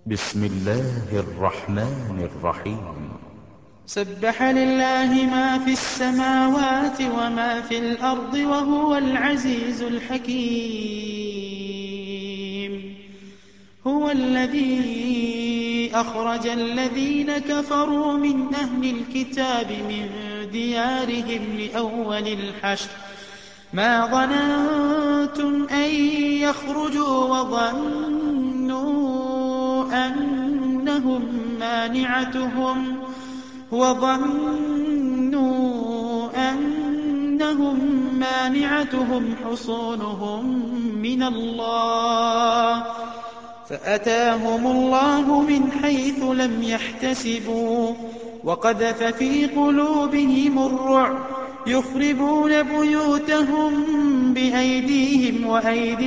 بسم الله الرحمن الرحيم. سبح لله ما في السماوات وما في الأرض وهو العزيز الحكيم. هو الذي أخرج الذين كفروا من أهل الكتاب من ديارهم لأول الحشر ما ظننتم أن يخرجوا وظنوا أنهم مانعتهم حصونهم من الله فأتاهم الله من حيث لم يحتسبوا وقذف في قلوبهم الرعب يخربون بيوتهم بأيديهم وأيدي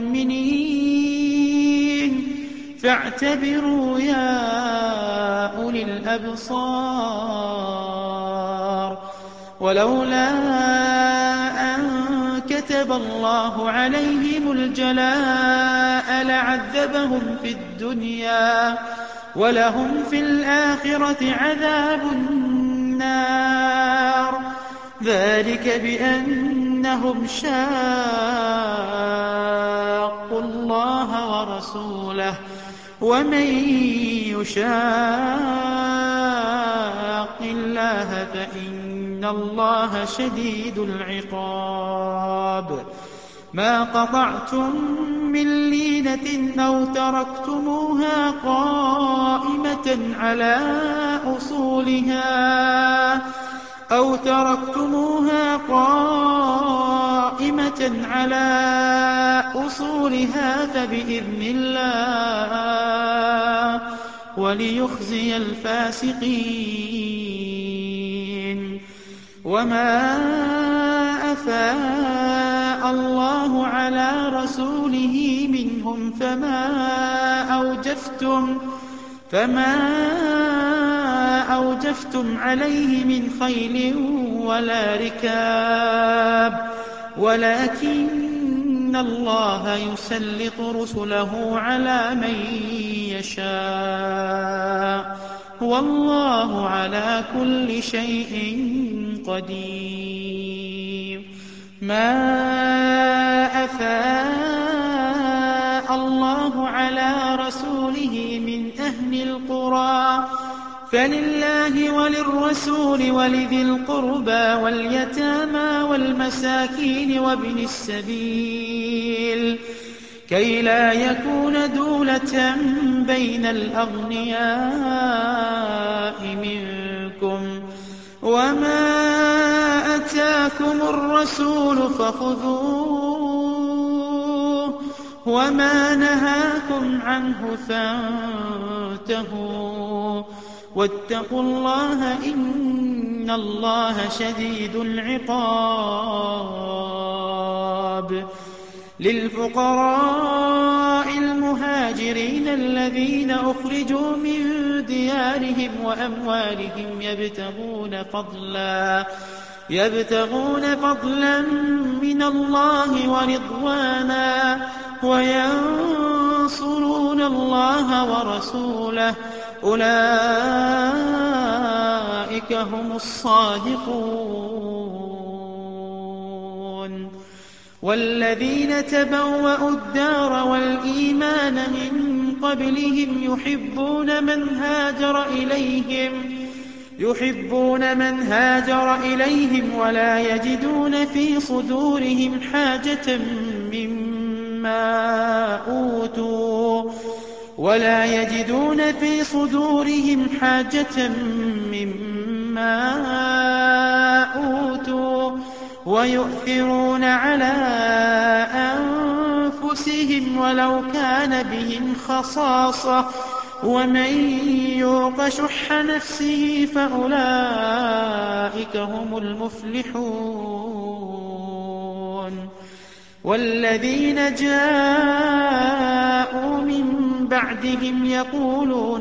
المؤمنين فاعتبروا يا أولي الأبصار. ولولا أن كتب الله عليهم الجلاء لعذبهم في الدنيا ولهم في الآخرة عذاب النار ذلك بأنهم شاقوا الله ورسوله ومن يشاق الله فإن الله شديد العقاب. ما قطعتم من لينة أو تركتموها قائمة على أصولها فبإذن الله وليخزي الفاسقين. وما أفاء الله على رسوله منهم فما أوجفتم عليه من خيل ولا ركاب ولكن الله يسلط رسله على من يشاء والله على كل شيء قدير. ما أفاء الله على رسوله من أهل القرى فلله وللرسول ولذي القربى واليتامى والمساكين وابن السبيل كي لا يكون دولة بين الأغنياء منكم وما أتاكم الرسول فخذوه وما نهاكم عنه فانتهوا واتقوا الله إن الله شديد العقاب. للفقراء المهاجرين الذين أخرجوا من ديارهم وأموالهم يبتغون فضلا من الله ورضوانا وينصرون الله ورسوله أولئك هم الصادقون. والذين تبوأوا الدار والإيمان من قبلهم يحبون من هاجر إليهم ولا يجدون في صدورهم حاجة مما أوتوا ويؤثرون على أنفسهم ولو كان بهم خصاصة ومن يوق شح نفسه فأولئك هم المفلحون. والذين جاءوا من بعدهم يقولون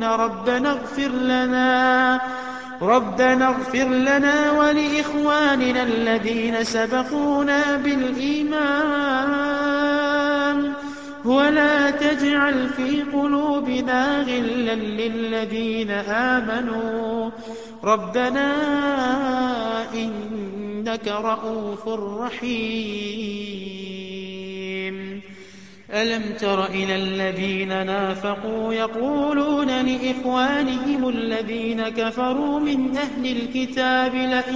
ربنا اغفر لنا ولإخواننا الذين سبقونا بالإيمان ولا تجعل في قلوبنا غلا للذين آمنوا ربنا إنك رءوف رحيم. ألم تر إلى الذين نافقوا يقولون لإخوانهم الذين كفروا من أهل الكتاب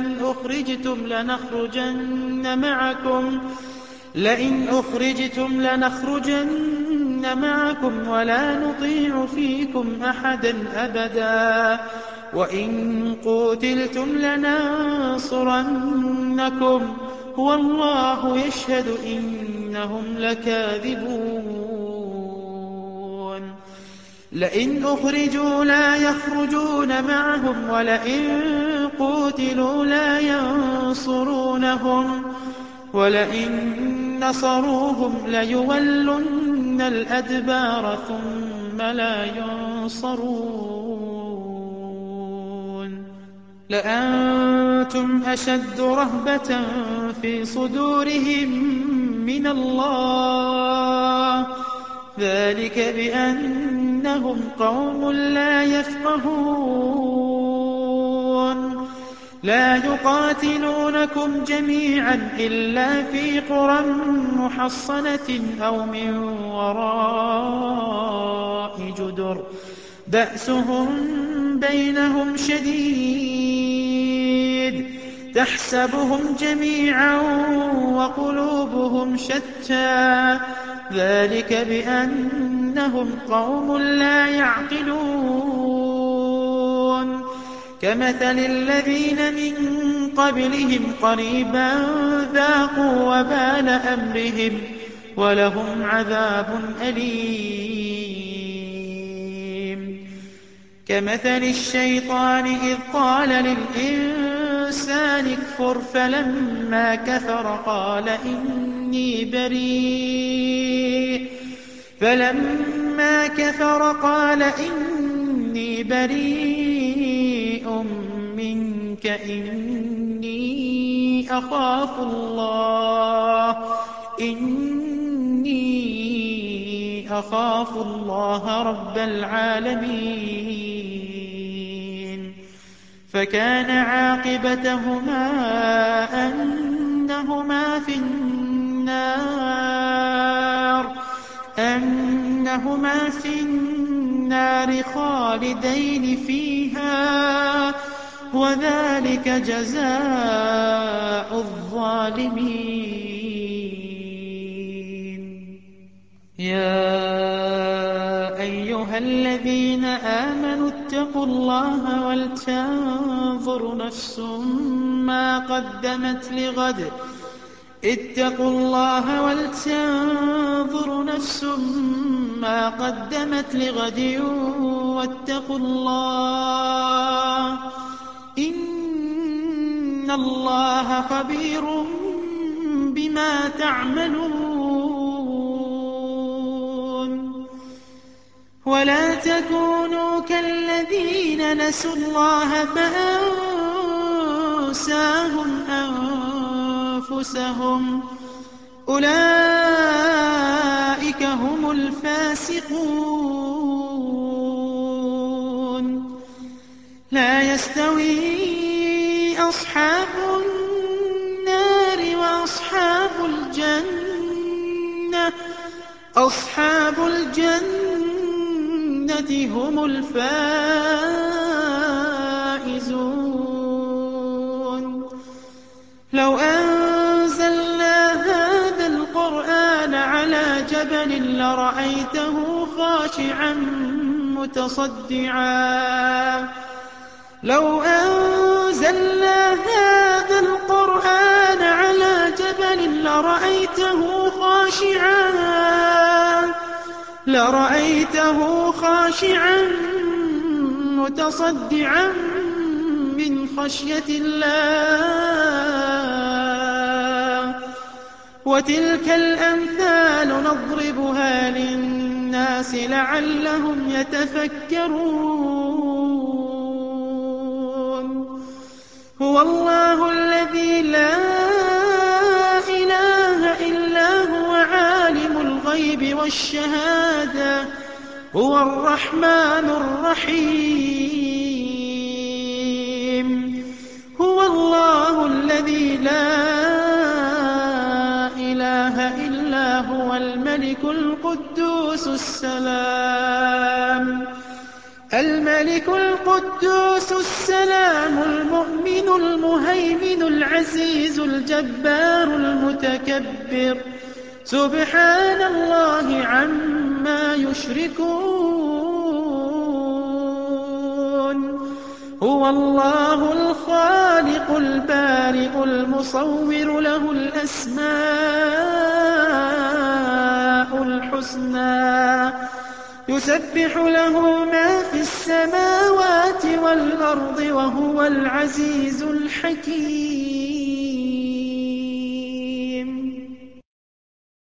لئن أخرجتم لنخرجن معكم ولا نطيع فيكم أحدا أبدا وإن قوتلتم لننصرنكم والله يشهد إنهم لكاذبون. لئن أخرجوا لا يخرجون معهم ولئن قوتلوا لا ينصرونهم ولئن نصروهم ليولن الأدبار ثم لا ينصرون. لأنتم أشد رهبة في صدورهم من الله ذلك بأنهم قوم لا يفقهون. لا يقاتلونكم جميعا إلا في قرى محصنة أو من وراء جدر بأسهم بينهم شديد تحسبهم جميعا وقلوبهم شتى ذلك بأنهم قوم لا يعقلون. كمثل الذين من قبلهم قريبا ذاقوا وبال أمرهم ولهم عذاب أليم. كمثل الشيطان إذ قال للإنسان اكفر فلما كفر قال إني بريء منك إني أخاف الله رب العالمين. فكان عاقبتهما أنهما في النار خالدين فيها وذلك جزاء الظالمين. يا أيها الذين آمنوا اتقوا الله ولتنظر نفس ما قدمت لغد واتقوا الله إن الله خبير بما تعملون. ولا تكونوا كالذين نسوا الله فأنساهم أنفسهم أولئك هم الفاسقون. لا يستوي أصحاب النار أصحاب الجنة هم الفائزون. لو أنزلنا هذا القرآن على جبل لرأيته خاشعا متصدعا من خشية الله. وتلك الأمثال نضربها للناس لعلهم يتفكرون. هو الله الذي لا إله إلا هو عالم الغيب الغيب والشهادة هو الرحمن الرحيم هو الله الذي لا إله إلا هو الملك القدوس السلام المؤمن المهيمن العزيز الجبار المتكبر سبحان الله عما يشركون هو الله الخالق البارئ المصور له الأسماء الحسنى يسبح له ما في السماوات والأرض وهو العزيز الحكيم